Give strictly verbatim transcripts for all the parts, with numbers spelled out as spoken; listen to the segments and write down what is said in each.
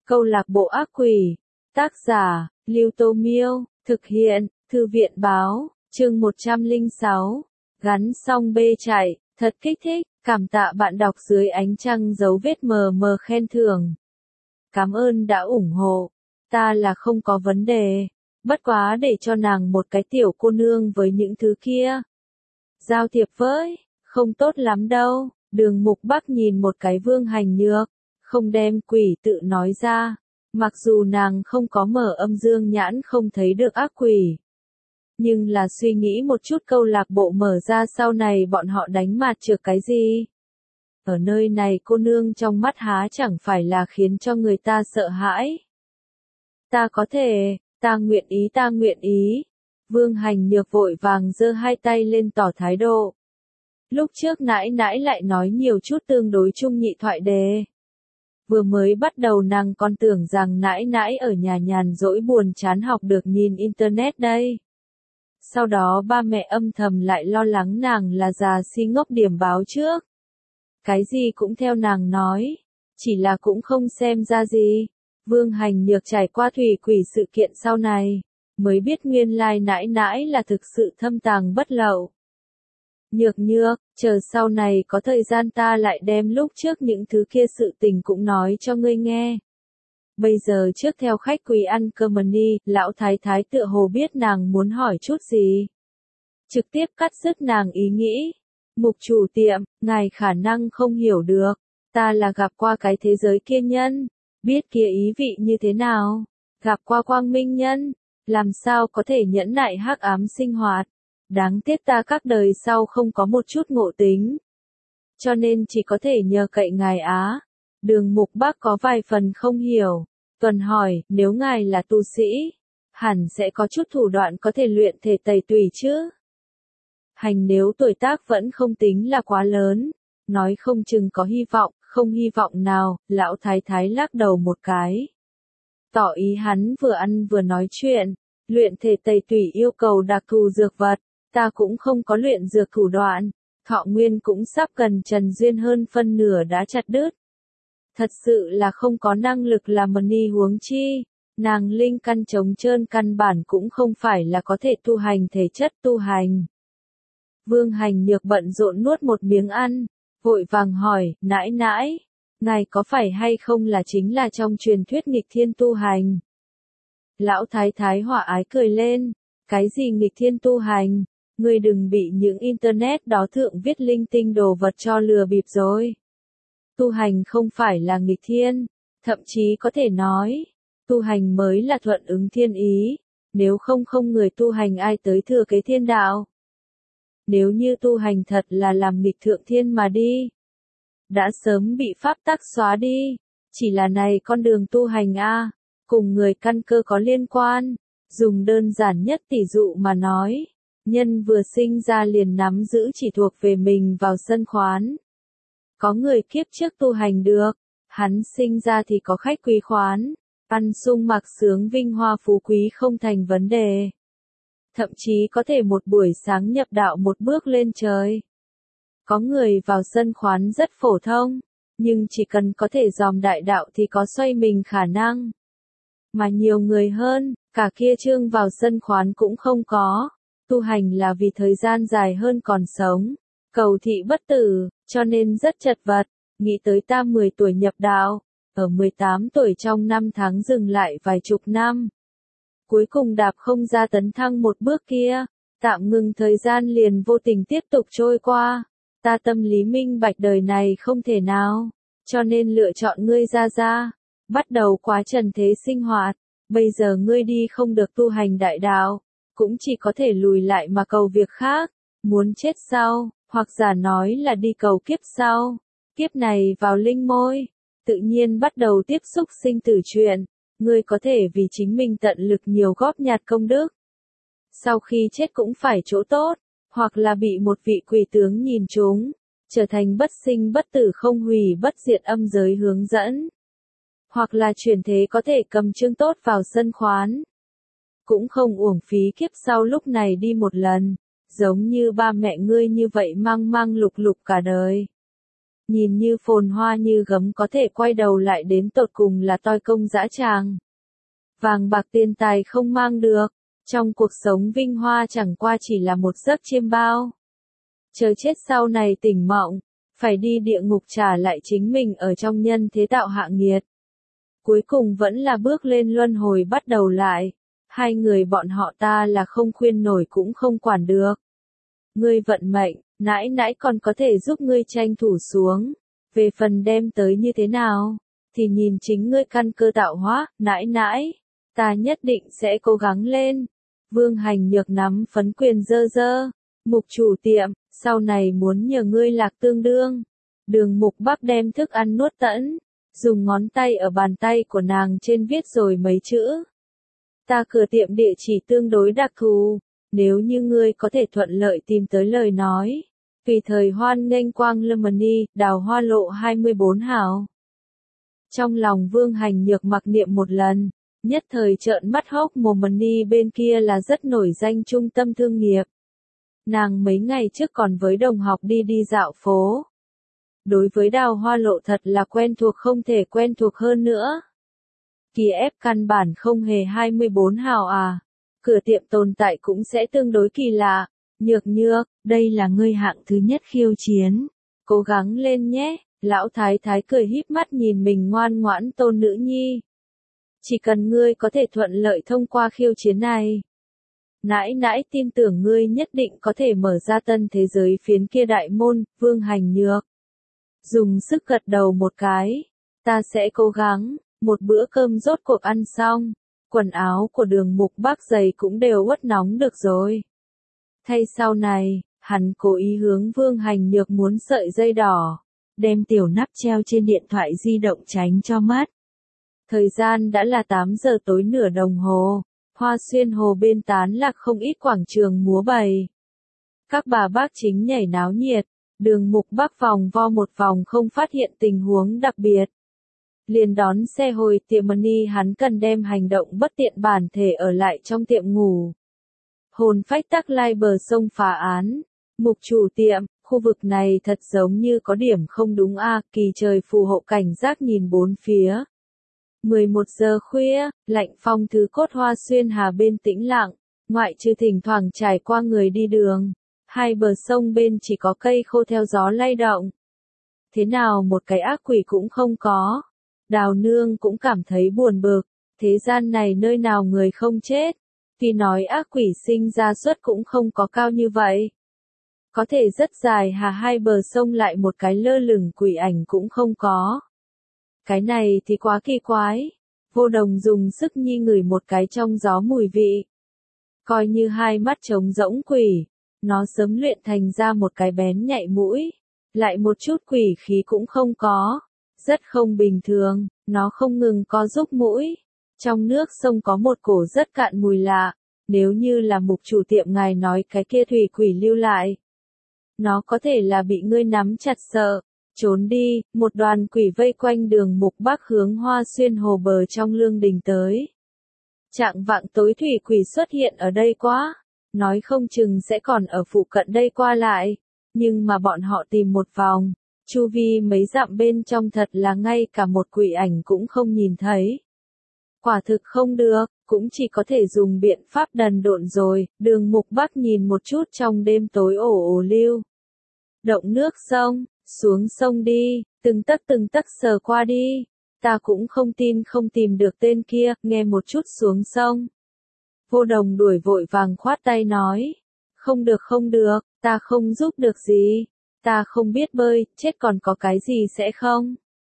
Câu lạc bộ ác quỷ. Tác giả, Lưu Tô Miêu. Thực hiện, Thư viện Báo. Chương một trăm lẻ sáu. Gắn xong bê chạy. Thật kích thích. Cảm tạ bạn đọc dưới ánh trăng dấu vết mờ mờ khen thưởng. Cảm ơn đã ủng hộ. Ta là không có vấn đề. Bất quá để cho nàng một cái tiểu cô nương với những thứ kia. Giao thiệp với, không tốt lắm đâu. Đường Mục Bắc nhìn một cái Vương Hành Nhược, không đem quỷ tự nói ra. Mặc dù nàng không có mở âm dương nhãn không thấy được ác quỷ. Nhưng là suy nghĩ một chút câu lạc bộ mở ra sau này bọn họ đánh mặt trược cái gì. Ở nơi này cô nương trong mắt há chẳng phải là khiến cho người ta sợ hãi. Ta có thể, ta nguyện ý ta nguyện ý. Vương Hành Nhược vội vàng giơ hai tay lên tỏ thái độ. Lúc trước nãi nãi lại nói nhiều chút tương đối chung nhị thoại đề. Vừa mới bắt đầu nàng còn tưởng rằng nãi nãi ở nhà nhàn rỗi buồn chán học được nhìn internet đây. Sau đó ba mẹ âm thầm lại lo lắng nàng là già si ngốc điểm báo trước. Cái gì cũng theo nàng nói, chỉ là cũng không xem ra gì. Vương Hành Nhược trải qua thủy quỷ sự kiện sau này, mới biết nguyên lai nãi nãi là thực sự thâm tàng bất lậu. Nhược nhược, chờ sau này có thời gian ta lại đem lúc trước những thứ kia sự tình cũng nói cho ngươi nghe. Bây giờ trước theo khách quý ăn cơm đi, lão thái thái tựa hồ biết nàng muốn hỏi chút gì. Trực tiếp cắt dứt nàng ý nghĩ. Mục chủ tiệm, ngài khả năng không hiểu được. Ta là gặp qua cái thế giới kia nhân. Biết kia ý vị như thế nào. Gặp qua quang minh nhân. Làm sao có thể nhẫn nại hắc ám sinh hoạt. Đáng tiếc ta các đời sau không có một chút ngộ tính. Cho nên chỉ có thể nhờ cậy ngài á. Đường Mục Bắc có vài phần không hiểu. Tuần hỏi, nếu ngài là tu sĩ, hẳn sẽ có chút thủ đoạn có thể luyện thể tẩy tùy chứ. Hành nếu tuổi tác vẫn không tính là quá lớn, nói không chừng có hy vọng, không hy vọng nào, lão thái thái lắc đầu một cái. Tỏ ý hắn vừa ăn vừa nói chuyện, luyện thể tẩy tùy yêu cầu đặc thù dược vật, ta cũng không có luyện dược thủ đoạn, thọ nguyên cũng sắp gần trần duyên hơn phân nửa đã chặt đứt. Thật sự là không có năng lực làm ni huống chi, nàng linh căn trống trơn căn bản cũng không phải là có thể tu hành thể chất tu hành. Vương Hành Nhược bận rộn nuốt một miếng ăn, vội vàng hỏi, nãi nãi, ngài có phải hay không là chính là trong truyền thuyết nghịch thiên tu hành? Lão thái thái hòa ái cười lên, cái gì nghịch thiên tu hành, ngươi đừng bị những internet đó thượng viết linh tinh đồ vật cho lừa bịp rồi. Tu hành không phải là nghịch thiên, thậm chí có thể nói, tu hành mới là thuận ứng thiên ý, nếu không không người tu hành ai tới thừa kế thiên đạo. Nếu như tu hành thật là làm nghịch thượng thiên mà đi, đã sớm bị pháp tắc xóa đi, chỉ là này con đường tu hành a, cùng người căn cơ có liên quan, dùng đơn giản nhất tỷ dụ mà nói, nhân vừa sinh ra liền nắm giữ chỉ thuộc về mình vào sân khoán. Có người kiếp trước tu hành được, hắn sinh ra thì có khách quý khoán, ăn sung mặc sướng vinh hoa phú quý không thành vấn đề. Thậm chí có thể một buổi sáng nhập đạo một bước lên trời. Có người vào sân khoán rất phổ thông, nhưng chỉ cần có thể dòm đại đạo thì có xoay mình khả năng. Mà nhiều người hơn, cả kia chương vào sân khoán cũng không có. Tu hành là vì thời gian dài hơn còn sống. Cầu thị bất tử, cho nên rất chật vật, nghĩ tới ta mười tuổi nhập đạo, ở mười tám tuổi trong năm tháng dừng lại vài chục năm. Cuối cùng đạp không ra tấn thăng một bước kia, tạm ngừng thời gian liền vô tình tiếp tục trôi qua. Ta tâm lý minh bạch đời này không thể nào, cho nên lựa chọn ngươi ra ra, bắt đầu quá trần thế sinh hoạt, bây giờ ngươi đi không được tu hành đại đạo, cũng chỉ có thể lùi lại mà cầu việc khác, muốn chết sau. Hoặc giả nói là đi cầu kiếp sau, kiếp này vào linh môi, tự nhiên bắt đầu tiếp xúc sinh tử chuyện, ngươi có thể vì chính mình tận lực nhiều góp nhặt công đức. Sau khi chết cũng phải chỗ tốt, hoặc là bị một vị quỷ tướng nhìn trúng, trở thành bất sinh bất tử không hủy bất diệt âm giới hướng dẫn. Hoặc là chuyển thế có thể cầm chương tốt vào sân khoán. Cũng không uổng phí kiếp sau lúc này đi một lần. Giống như ba mẹ ngươi như vậy mang mang lục lục cả đời. nhìn như phồn hoa như gấm có thể quay đầu lại đến tột cùng là toi công dã tràng. Vàng bạc tiền tài không mang được, trong cuộc sống vinh hoa chẳng qua chỉ là một giấc chiêm bao. Chờ chết sau này tỉnh mộng, phải đi địa ngục trả lại chính mình ở trong nhân thế tạo hạ nghiệt. Cuối cùng vẫn là bước lên luân hồi bắt đầu lại, hai người bọn họ ta là không khuyên nổi cũng không quản được. Ngươi vận mệnh, nãi nãi còn có thể giúp ngươi tranh thủ xuống, về phần đem tới như thế nào, thì nhìn chính ngươi căn cơ tạo hóa, nãi nãi, ta nhất định sẽ cố gắng lên. Vương Hành Nhược nắm phấn quyền dơ dơ, Mục chủ tiệm, sau này muốn nhờ ngươi lạc tương đương. Đường Mục Bắc đem thức ăn nuốt tẫn, dùng ngón tay ở bàn tay của nàng trên viết rồi mấy chữ. Ta cửa tiệm địa chỉ tương đối đặc thù, nếu như ngươi có thể thuận lợi tìm tới lời nói, tùy thời hoan nghênh Quang Lâm Money, Đào Hoa Lộ hai mươi bốn hào. Trong lòng Vương Hành Nhược mặc niệm một lần, nhất thời trợn mắt hốc mồm. Money bên kia là rất nổi danh trung tâm thương nghiệp. Nàng mấy ngày trước còn với đồng học đi đi dạo phố. Đối với Đào Hoa Lộ thật là quen thuộc không thể quen thuộc hơn nữa. Kiev căn bản không hề hai mươi bốn hào à. Cửa tiệm tồn tại cũng sẽ tương đối kỳ lạ. Nhược nhược, đây là ngươi hạng thứ nhất khiêu chiến. Cố gắng lên nhé. Lão thái thái cười híp mắt nhìn mình ngoan ngoãn tôn nữ nhi. Chỉ cần ngươi có thể thuận lợi thông qua khiêu chiến này, nãi nãi tin tưởng ngươi nhất định có thể mở ra tân thế giới phiến kia đại môn. Vương Hành Nhược dùng sức gật đầu một cái. Ta sẽ cố gắng. Một bữa cơm rốt cuộc ăn xong, quần áo của Đường Mục Bắc giày cũng đều uất nóng được rồi. Thay sau này, hắn cố ý hướng Vương Hành Nhược muốn sợi dây đỏ, đem tiểu nắp treo trên điện thoại di động tránh cho mất. Thời gian đã là tám giờ tối nửa đồng hồ, Hoa Xuyên Hồ bên tán lạc không ít quảng trường múa bày. Các bà bác chính nhảy náo nhiệt, Đường Mục Bắc vòng vo một vòng không phát hiện tình huống đặc biệt. Liền đón xe hồi tiệm Money, hắn cần đem hành động bất tiện bản thể ở lại trong tiệm ngủ. Hồn phách tắc lai bờ sông phá án. Mục chủ tiệm, khu vực này thật giống như có điểm không đúng a. Kỳ trời phù hộ cảnh giác nhìn bốn phía. mười một giờ khuya, lạnh phong thứ cốt Hoa Xuyên Hà bên tĩnh lặng, ngoại trừ thỉnh thoảng trải qua người đi đường, hai bờ sông bên chỉ có cây khô theo gió lay động. Thế nào một cái ác quỷ cũng không có. Đào Nương cũng cảm thấy buồn bực, thế gian này nơi nào người không chết, tuy nói ác quỷ sinh ra suất cũng không có cao như vậy. Có thể rất dài hà hai bờ sông lại một cái lơ lửng quỷ ảnh cũng không có. Cái này thì quá kỳ quái. Vô Đồng dùng sức nhi ngửi một cái trong gió mùi vị. Coi như hai mắt trống rỗng quỷ, nó sớm luyện thành ra một cái bén nhạy mũi, lại một chút quỷ khí cũng không có. Rất không bình thường, nó không ngừng co giúp mũi. Trong nước sông có một cổ rất cạn mùi lạ, nếu như là mục chủ tiệm ngài nói cái kia thủy quỷ lưu lại. Nó có thể là bị ngươi nắm chặt sợ, trốn đi. Một đoàn quỷ vây quanh Đường Mục Bắc hướng Hoa Xuyên Hồ bờ trong lương đình tới. Trạng vạng tối thủy quỷ xuất hiện ở đây quá, nói không chừng sẽ còn ở phụ cận đây qua lại, nhưng mà bọn họ tìm một vòng. Chu vi mấy dặm bên trong thật là ngay cả một quỷ ảnh cũng không nhìn thấy. Quả thực không được, cũng chỉ có thể dùng biện pháp đần độn rồi. Đường Mục Bắc nhìn một chút trong đêm tối ổ ổ lưu. Động nước sông, xuống sông đi, từng tấc từng tấc sờ qua đi. Ta cũng không tin không tìm được tên kia, nghe một chút xuống sông. Vô Đồng đuổi vội vàng khoát tay nói. Không được không được, ta không giúp được gì. Ta không biết bơi, chết còn có cái gì sẽ không?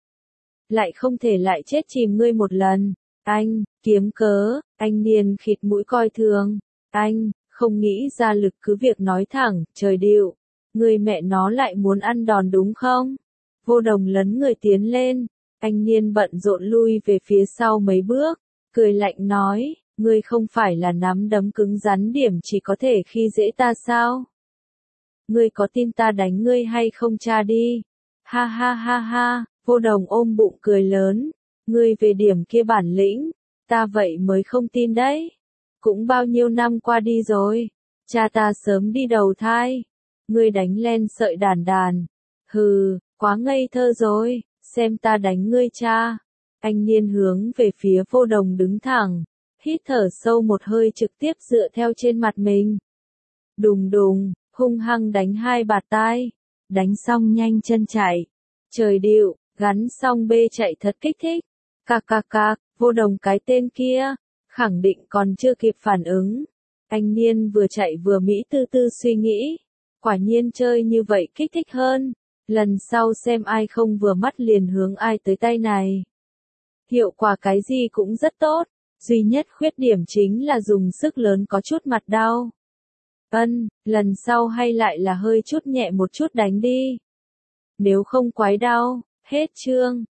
Lại không thể lại chết chìm ngươi một lần. Anh, kiếm cớ, anh Niên khịt mũi coi thường. Anh, không nghĩ ra lực cứ việc nói thẳng, trời điệu. Người mẹ nó lại muốn ăn đòn đúng không? Vô Đồng lấn người tiến lên. Anh Niên bận rộn lui về phía sau mấy bước, cười lạnh nói, ngươi không phải là nắm đấm cứng rắn điểm chỉ có thể khi dễ ta sao? Ngươi có tin ta đánh ngươi hay không cha đi? Ha ha ha ha, Vô Đồng ôm bụng cười lớn. Ngươi về điểm kia bản lĩnh, ta vậy mới không tin đấy. Cũng bao nhiêu năm qua đi rồi, cha ta sớm đi đầu thai. Ngươi đánh len sợi đàn đàn. Hừ, Quá ngây thơ rồi, xem ta đánh ngươi cha. Anh Niên hướng về phía Vô Đồng đứng thẳng, hít thở sâu một hơi trực tiếp dựa theo trên mặt mình. Đùng đùng, hung hăng đánh hai bạt tai, đánh xong nhanh chân chạy. Trời điệu, gắn xong bê chạy thật kích thích. Cạc cạc cạc, Vô Đồng cái tên kia, khẳng định còn chưa kịp phản ứng. Anh Niên vừa chạy vừa mỹ tư tư suy nghĩ. Quả nhiên chơi như vậy kích thích hơn. Lần sau xem ai không vừa mắt liền hướng ai tới tay này. Hiệu quả cái gì cũng rất tốt. Duy nhất khuyết điểm chính là dùng sức lớn có chút mặt đau. Ân, lần sau hay lại là hơi chút nhẹ một chút đánh đi. Nếu không quái đau, hết chương.